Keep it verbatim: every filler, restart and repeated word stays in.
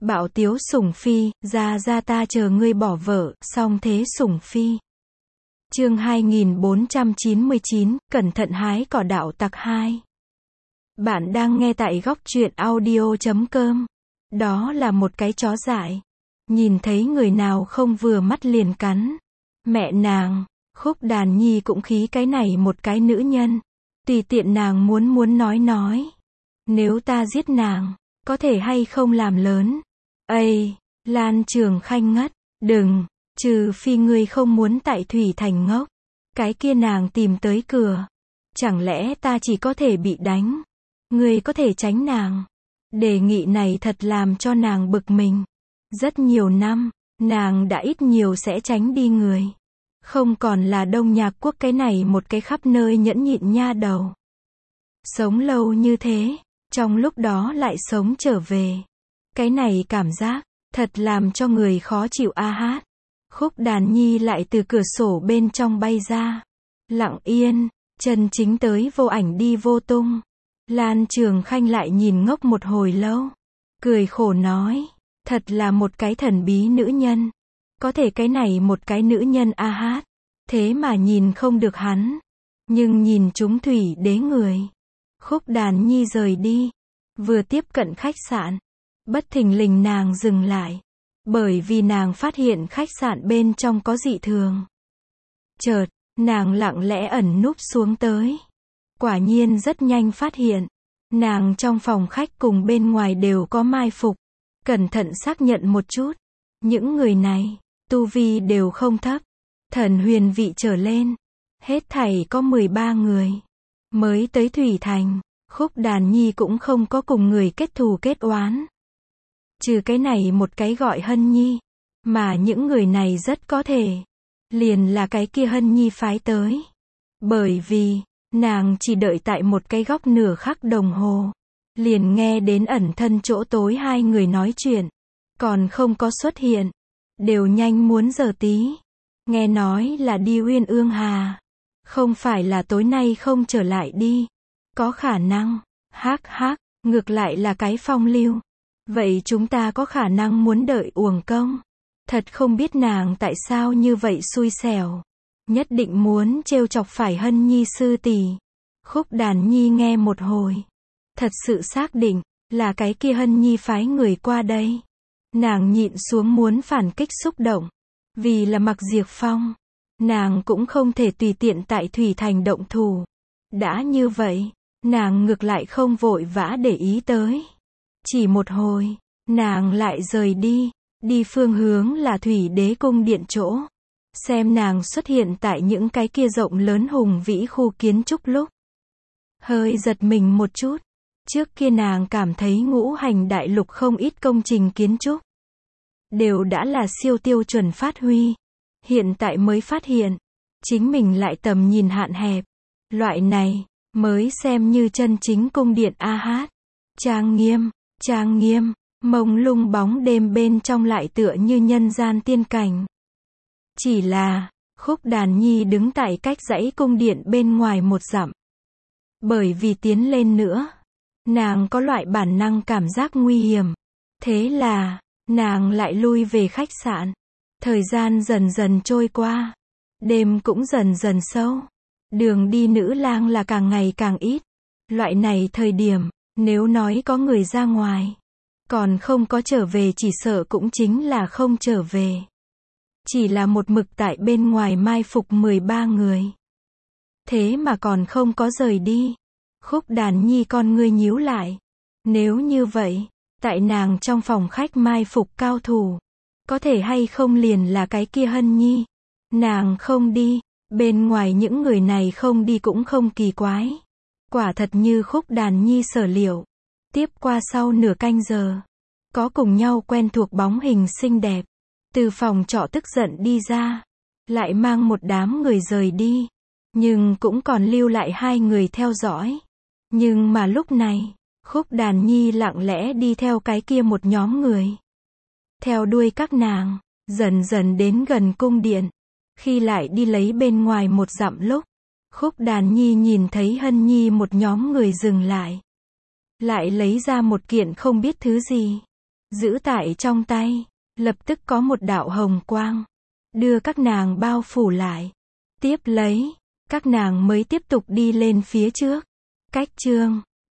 Bạo tiếu sủng phi, ra ra ta chờ ngươi bỏ vợ, song thế sủng phi. Chương hai nghìn bốn trăm chín mươi chín, cẩn thận hái cỏ đạo tặc hai. Bạn đang nghe tại góc truyện audio chấm com. Đó là một cái chó dại. Nhìn thấy người nào không vừa mắt liền cắn. Mẹ nàng, Khúc Đàn Nhi cũng khí cái này một cái nữ nhân. Tùy tiện nàng muốn muốn nói nói. Nếu ta giết nàng, có thể hay không làm lớn. Ây, Lan Trường Khanh ngất, đừng, trừ phi ngươi không muốn tại Thủy Thành ngốc. Cái kia nàng tìm tới cửa. Chẳng lẽ ta chỉ có thể bị đánh? Ngươi có thể tránh nàng. Đề nghị này thật làm cho nàng bực mình. Rất nhiều năm, nàng đã ít nhiều sẽ tránh đi người. Không còn là Đông Nhạc Quốc cái này một cái khắp nơi nhẫn nhịn nha đầu. Sống lâu như thế, trong lúc đó lại sống trở về. Cái này cảm giác, thật làm cho người khó chịu a hát. Khúc Đàn Nhi lại từ cửa sổ bên trong bay ra. Lặng yên, chân chính tới vô ảnh đi vô tung. Lan Trường Khanh lại nhìn ngốc một hồi lâu. Cười khổ nói, thật là một cái thần bí nữ nhân. Có thể cái này một cái nữ nhân a hát. Thế mà nhìn không được hắn. Nhưng nhìn chúng Thủy Đế người. Khúc Đàn Nhi rời đi. Vừa tiếp cận khách sạn. Bất thình lình nàng dừng lại. Bởi vì nàng phát hiện khách sạn bên trong có dị thường. Chợt, nàng lặng lẽ ẩn núp xuống tới. Quả nhiên rất nhanh phát hiện. Nàng trong phòng khách cùng bên ngoài đều có mai phục. Cẩn thận xác nhận một chút. Những người này, tu vi đều không thấp. Thần huyền vị trở lên. Hết thảy có mười ba người. Mới tới Thủy Thành, Khúc Đàn Nhi cũng không có cùng người kết thù kết oán. Trừ cái này một cái gọi Hân Nhi. Mà những người này rất có thể. Liền là cái kia Hân Nhi phái tới. Bởi vì, nàng chỉ đợi tại một cái góc nửa khắc đồng hồ. Liền nghe đến ẩn thân chỗ tối hai người nói chuyện. Còn không có xuất hiện. Đều nhanh muốn giờ tí. Nghe nói là đi Uyên Ương Hà. Không phải là tối nay không trở lại đi. Có khả năng. Hắc hắc, ngược lại là cái phong lưu. Vậy chúng ta có khả năng muốn đợi uổng công. Thật không biết nàng tại sao như vậy xui xẻo. Nhất định muốn trêu chọc phải Hân Nhi sư tỷ. Khúc Đàn Nhi nghe một hồi. Thật sự xác định, là cái kia Hân Nhi phái người qua đây. Nàng nhịn xuống muốn phản kích xúc động. Vì là Mặc Diệp Phong. Nàng cũng không thể tùy tiện tại Thủy Thành động thủ. Đã như vậy, nàng ngược lại không vội vã để ý tới. Chỉ một hồi, nàng lại rời đi. Đi phương hướng là Thủy Đế cung điện chỗ. Xem nàng xuất hiện tại những cái kia rộng lớn hùng vĩ khu kiến trúc lúc. Hơi giật mình một chút. Trước kia nàng cảm thấy ngũ hành đại lục không ít công trình kiến trúc. Đều đã là siêu tiêu chuẩn phát huy. Hiện tại mới phát hiện. Chính mình lại tầm nhìn hạn hẹp. Loại này, mới xem như chân chính cung điện a hát. Trang nghiêm, trang nghiêm, mông lung bóng đêm bên trong lại tựa như nhân gian tiên cảnh. Chỉ là, Khúc Đàn Nhi đứng tại cách dãy cung điện bên ngoài một dặm. Bởi vì tiến lên nữa, nàng có loại bản năng cảm giác nguy hiểm. Thế là, nàng lại lui về khách sạn. Thời gian dần dần trôi qua. Đêm cũng dần dần sâu. Đường đi nữ lang là càng ngày càng ít. Loại này thời điểm, nếu nói có người ra ngoài. Còn không có trở về chỉ sợ cũng chính là không trở về. Chỉ là một mực tại bên ngoài mai phục mười ba người. Thế mà còn không có rời đi. Khúc Đàn Nhi con ngươi nhíu lại. Nếu như vậy, tại nàng trong phòng khách mai phục cao thủ. Có thể hay không liền là cái kia Hân Nhi. Nàng không đi. Bên ngoài những người này không đi cũng không kỳ quái. Quả thật như Khúc Đàn Nhi sở liệu. Tiếp qua sau nửa canh giờ. Có cùng nhau quen thuộc bóng hình xinh đẹp. Từ phòng trọ tức giận đi ra. Lại mang một đám người rời đi. Nhưng cũng còn lưu lại hai người theo dõi. Nhưng mà lúc này, Khúc Đàn Nhi lặng lẽ đi theo cái kia một nhóm người. Theo đuôi các nàng, dần dần đến gần cung điện. Khi lại đi lấy bên ngoài một dặm lúc, Khúc Đàn Nhi nhìn thấy Hân Nhi một nhóm người dừng lại. Lại lấy ra một kiện không biết thứ gì. giữ tại trong tay. Lập tức có một đạo hồng quang, đưa các nàng bao phủ lại. Tiếp lấy, các nàng mới tiếp tục đi lên phía trước. Cách chương